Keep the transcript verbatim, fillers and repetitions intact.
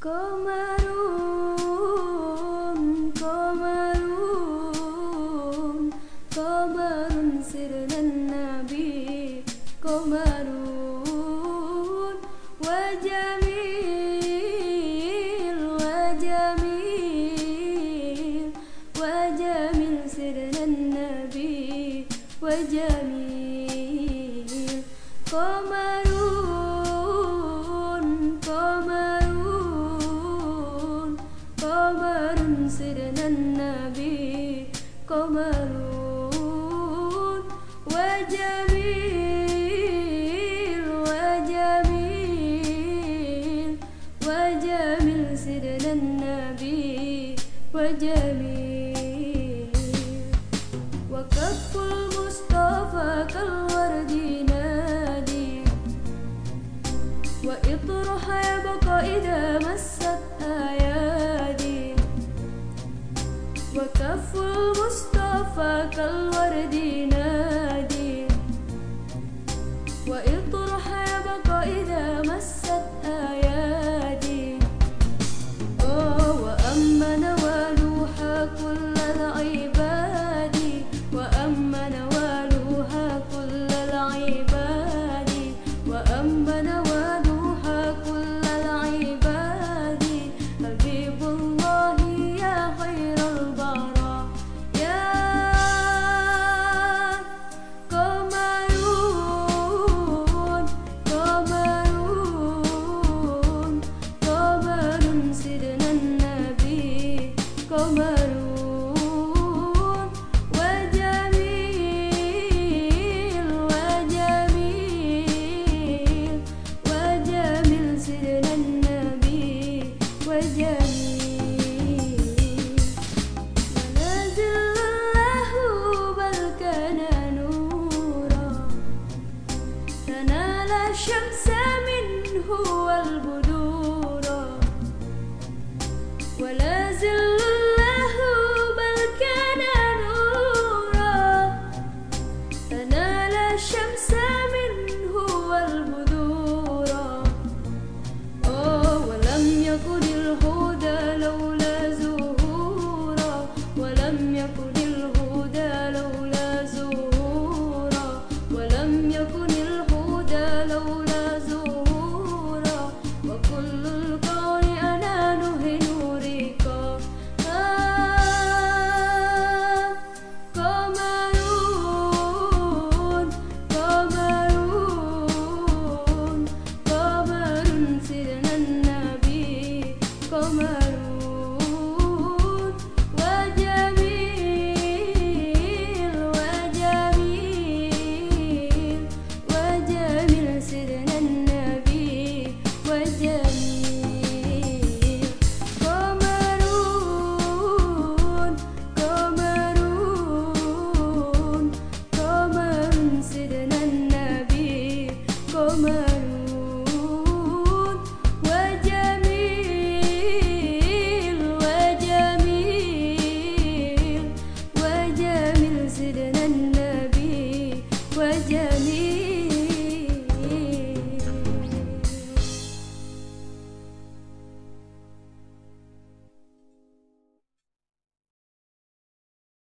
قمرون قمرون قمر سرنا النبي قمرون وجميل وجميل وجميل سرنا النبي وجميل قمرون قمرون قمر سرنا النبي قمرون وجميل وجميل وجميل سرنا النبي وجميل وكف المصطفى كالورد نادي وإطرها يبقى إذا مست أيادي وكف المصطفى كالورد نادي وإطرها يبقى إذا مست أيادي وأما نوالوها كل العباد وأما نوالوها كل العباد وأما نوالوها كل العباد حبيب الله يا خير البراء يا قمرون قمرون قمر سيدنا النبي قمرون وجميل وجميل وجميل سيدنا النبي وجميل ونازل الله بل كان نورا تنال الشمس منه والبدورا ولا زل الله بل كان نورا تنال الشمس منه والبدورا ولم يكن الهدى لولا زهورا ولم يكن الهدى لولا زهورا ولم يكن الهدى لولا زهورا وكل الكون أنانه نورك قمرون قمرون قمر سيدنا النبي قمرون وجميل وجميل وجميل سيدنا النبي وجميل قمرون قمرون قمر سيدنا النبي قمرون وجميل وجميل وجميل سيدنا النبي وجميل